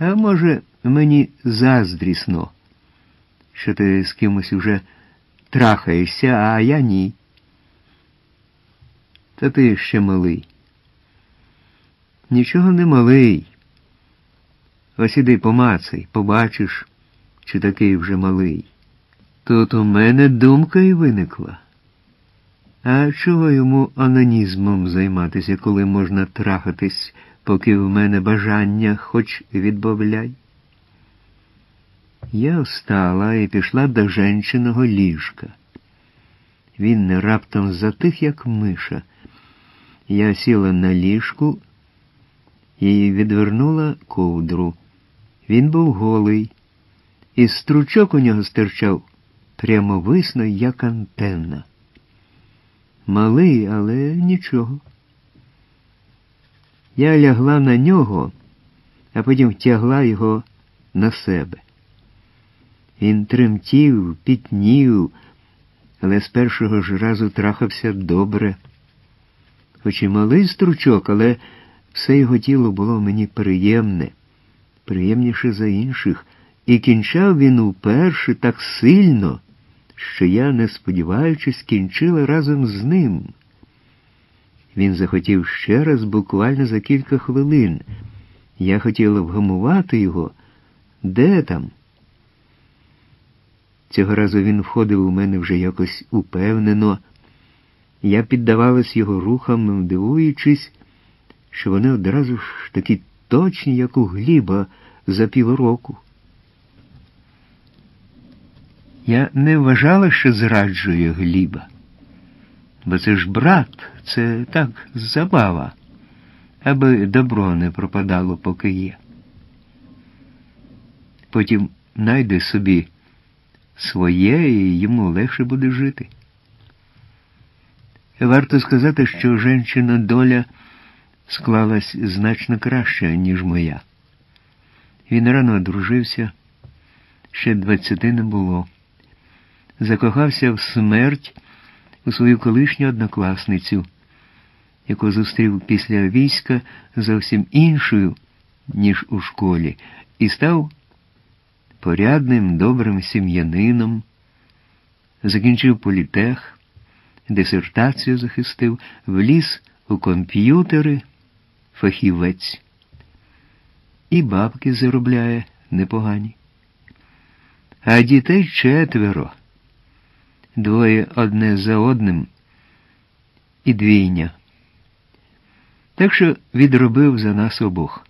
А може, мені заздрісно, що ти з кимось уже трахаєшся, а я ні. Та ти ще малий. Нічого не малий. Ось іди помацай, побачиш, чи такий вже малий. Тут у мене думка і виникла. А чого йому анонізмом займатися, коли можна трахатись, поки в мене бажання хоч відбавляй? Я встала і пішла до жінчиного ліжка. Він раптом затих, як миша. Я сіла на ліжку і відвернула ковдру. Він був голий, і стручок у нього стирчав прямовисно, як антенна. Малий, але нічого. Я лягла на нього, а потім втягла його на себе. Він тремтів, пітнів, але з першого ж разу трахався добре. Хоч і малий стручок, але все його тіло було мені приємне, приємніше за інших, і кінчав він уперше так сильно, що я, не сподіваючись, кінчила разом з ним. Він захотів ще раз буквально за кілька хвилин. Я хотіла вгамувати його. Де там? Цього разу він входив у мене вже якось упевнено. Я піддавалась його рухам, дивуючись, що вони одразу ж такі точні, як у Гліба за півроку. Я не вважала, що зраджую Гліба. Бо це ж брат, це так, забава, аби добро не пропадало, поки є. Потім найде собі своє, і йому легше буде жити. Варто сказати, що жінчина доля склалась значно краще, ніж моя. Він рано одружився, ще 20 не було. Закохався в смерть у свою колишню однокласницю, яку зустрів після війська зовсім іншою, ніж у школі, і став порядним, добрим сім'янином, закінчив політех, дисертацію захистив, вліз у комп'ютери, фахівець. І бабки заробляє непогані. А дітей 4. 2 одне за одним і 2. Так що відробив за нас обох.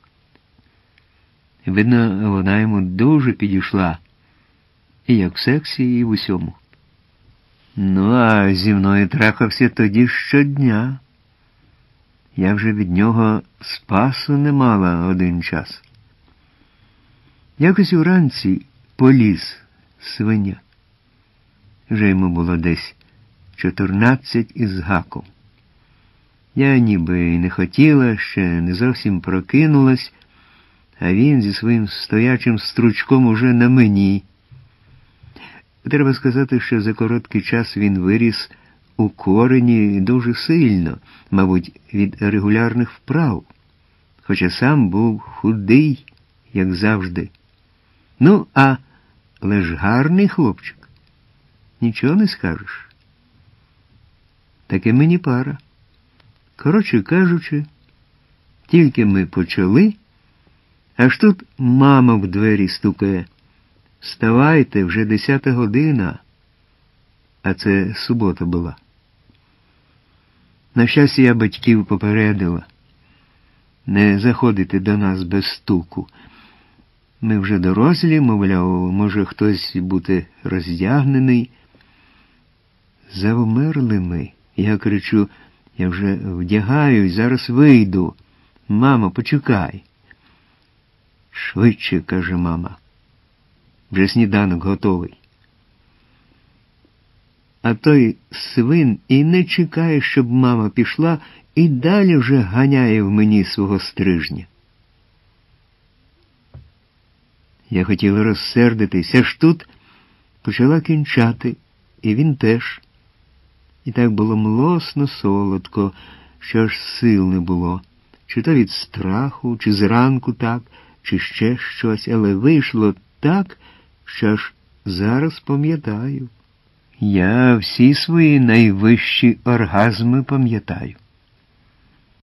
Видно, вона йому дуже підійшла. І як в сексі, і в усьому. Ну, а зі мною трахався тоді щодня. Я вже від нього спасу не мала один час. Якось уранці поліз свиня. Вже йому було десь 14 із гаком. Я ніби й не хотіла, ще не зовсім прокинулась, а він зі своїм стоячим стручком уже на мені. Треба сказати, що за короткий час він виріс у корені дуже сильно, мабуть, від регулярних вправ, хоча сам був худий, як завжди. Ну, але ж гарний хлопчик. Нічого не скажеш. Таке мені пара. Коротше кажучи, тільки ми почали, аж тут мама в двері стукає. «Вставайте, вже 10 година». А це субота була. На щастя, я батьків попередила. Не заходити до нас без стуку. Ми вже дорослі, мовляв, може хтось бути роздягнений. Завмерли ми. Я кричу: «Я вже вдягаюсь, зараз вийду. Мамо, почекай». «Швидше», каже мама. «Вже сніданок готовий». А той свин і не чекає, щоб мама пішла, і далі вже ганяє в мені свого стрижня. Я хотіла розсердитись, аж тут почала кінчати, і він теж. І так було млосно солодко, що аж сил не було. Чи то від страху, чи зранку так, чи ще щось, але вийшло так, що аж зараз пам'ятаю. Я всі свої найвищі оргазми пам'ятаю.